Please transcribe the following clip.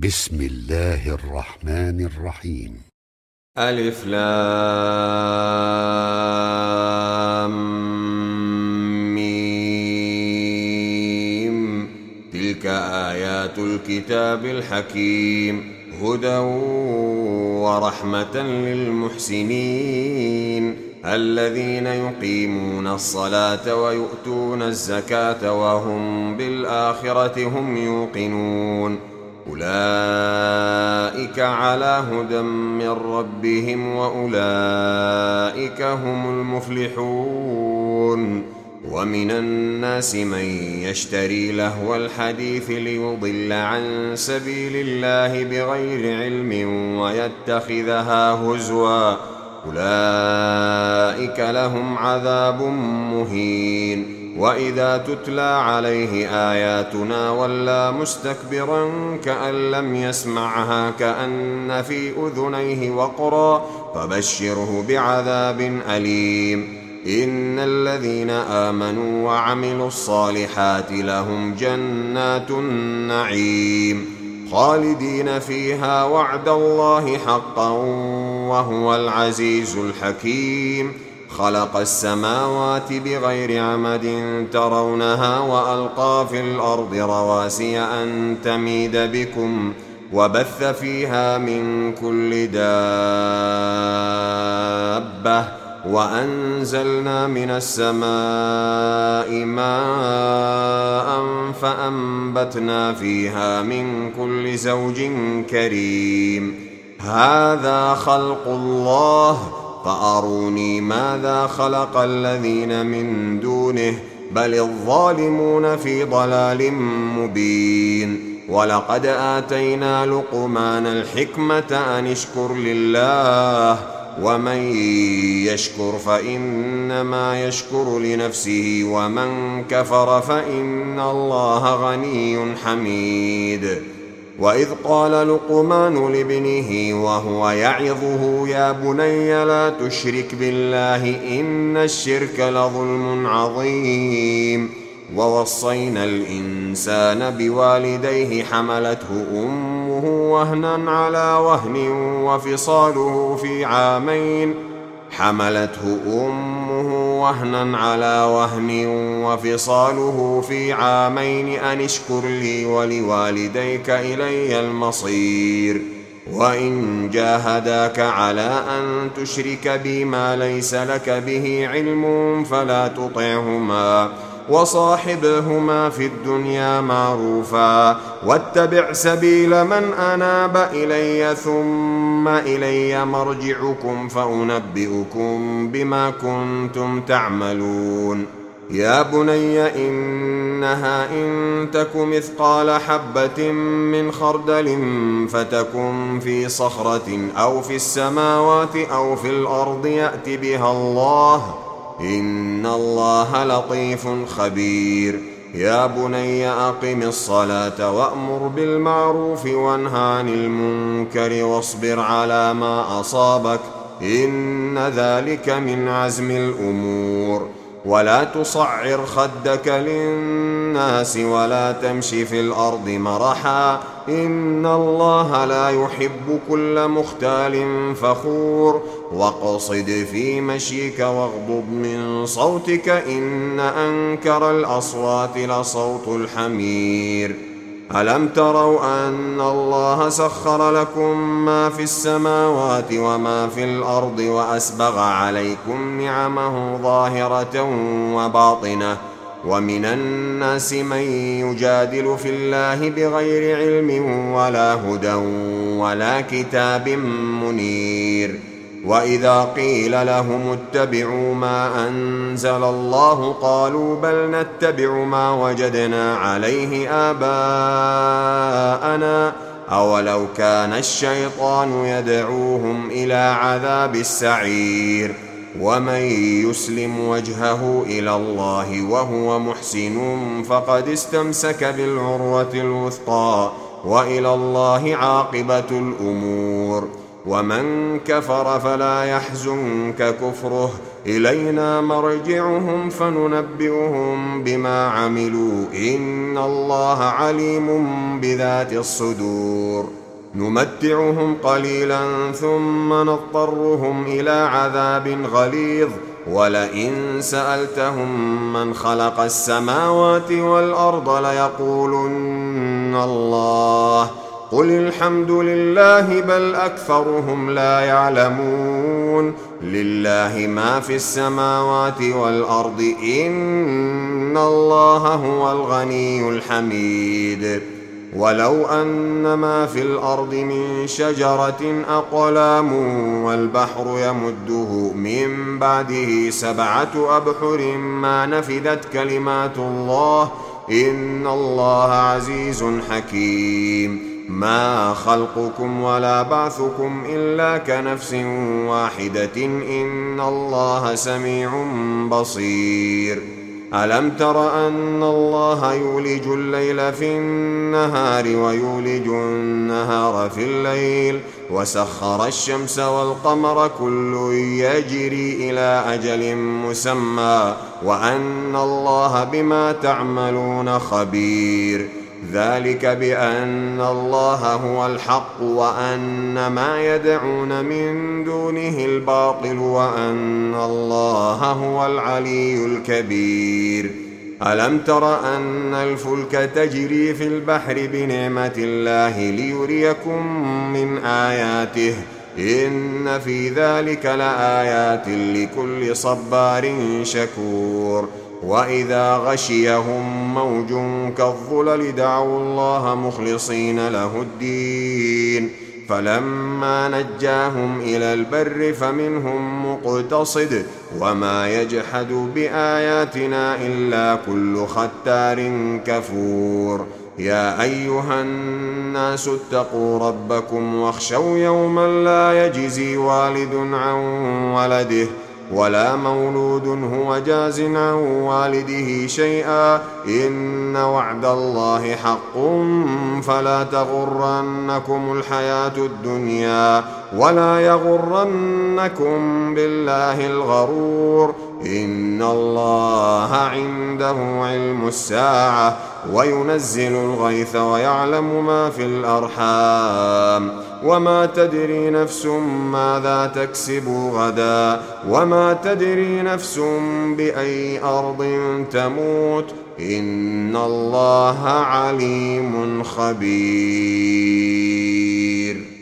بسم الله الرحمن الرحيم. ألف لام ميم. تلك آيات الكتاب الحكيم، هدى ورحمة للمحسنين الذين يقيمون الصلاة ويؤتون الزكاة وهم بالآخرة هم يوقنون. أولئك على هدى من ربهم وأولئك هم المفلحون. ومن الناس من يشتري لهو الحديث ليضل عن سبيل الله بغير علم ويتخذها هزوا، أولئك لهم عذاب مهين. وإذا تتلى عليه آياتنا ولى مستكبرا كأن لم يسمعها كأن في أذنيه وقرا، فبشره بعذاب أليم. إن الذين آمنوا وعملوا الصالحات لهم جنات النعيم خالدين فيها وعد الله حقا وهو العزيز الحكيم. خلق السماوات بغير عمد ترونها وألقى في الأرض رواسي أن تميد بكم وبث فيها من كل دابة وأنزلنا من السماء ماء فأنبتنا فيها من كل زوج كريم. هذا خلق الله فأروني ماذا خلق الذين من دونه بل الظالمون في ضلال مبين. ولقد آتينا لقمان الحكمة أن اشكر لله ومن يشكر فإنما يشكر لنفسه ومن كفر فإن الله غني حميد. وإذ قال لقمان لابنه وهو يعظه يا بني لا تشرك بالله إن الشرك لظلم عظيم. ووصينا الإنسان بوالديه حملته أمه وهنا على وهن وفصاله في عامين أن اشكر لي ولوالديك إلي المصير. وإن جاهداك على أن تشرك بي ما ليس لك به علم فلا تطعهما وصاحبهما في الدنيا معروفا واتبع سبيل من أناب إلي ثم إلي مرجعكم فأنبئكم بما كنتم تعملون. يا بني إنها إن تك مثقال حبة من خردل فتكن في صخرة أو في السماوات أو في الأرض يأت بها الله إن الله لطيف خبير. يا بني أقم الصلاة وأمر بالمعروف وانه عن المنكر واصبر على ما أصابك إن ذلك من عزم الأمور. ولا تصعر خدك للناس ولا تمش في الأرض مرحا إن الله لا يحب كل مختال فخور. واقصد في مشيك واغضض من صوتك إن أنكر الأصوات لصوت الحمير. ألم تروا أن الله سخر لكم ما في السماوات وما في الأرض وأسبغ عليكم نعمه ظاهرة وباطنة. ومن الناس من يجادل في الله بغير علم ولا هدى ولا كتاب منير. وإذا قيل لهم اتبعوا ما أنزل الله قالوا بل نتبع ما وجدنا عليه آباءنا أولو كان الشيطان يدعوهم إلى عذاب السعير. ومن يسلم وجهه إلى الله وهو محسن فقد استمسك بالعروة الوثقى وإلى الله عاقبة الأمور. ومن كفر فلا يحزنك كفره إلينا مرجعهم فننبئهم بما عملوا إن الله عليم بذات الصدور نمتعهم قليلا ثم نضطرهم إلى عذاب غليظ ولئن سألتهم من خلق السماوات والأرض ليقولن الله قل الحمد لله بل أكثرهم لا يعلمون لله ما في السماوات والأرض إن الله هو الغني الحميد ولو أن ما في الأرض من شجرة أقلام والبحر يمده من بعده 7 أبحر ما نفدت كلمات الله إن الله عزيز حكيم ما خلقكم ولا بعثكم إلا كنفس واحدة إن الله سميع بصير ألم تر أن الله يولج الليل في النهار ويولج النهار في الليل وسخر الشمس والقمر كل يجري إلى أجل مسمى وأن الله بما تعملون خبير ذلك بأن الله هو الحق وأن ما يدعون من دونه الباطل وأن الله هو العلي الكبير ألم تر أن الفلك تجري في البحر بنعمة الله ليريكم من آياته إن في ذلك لآيات لكل صبار شكور وإذا غشيهم موج كالظلل دعوا الله مخلصين له الدين فلما نجاهم إلى البر فمنهم مقتصد وما يجحد بآياتنا إلا كل ختار كفور يا أيها الناس اتقوا ربكم واخشوا يوما لا يجزي والد عن ولده ولا مولود هو جاز عن والده شيئا إن وعد الله حق فلا تغرنكم الحياة الدنيا ولا يغرنكم بالله الغرور إن الله عنده علم الساعة وينزل الغيث ويعلم ما في الأرحام وما تدري نفس ماذا تكسب غدا وما تدري نفس بأي أرض تموت إن الله عليم خبير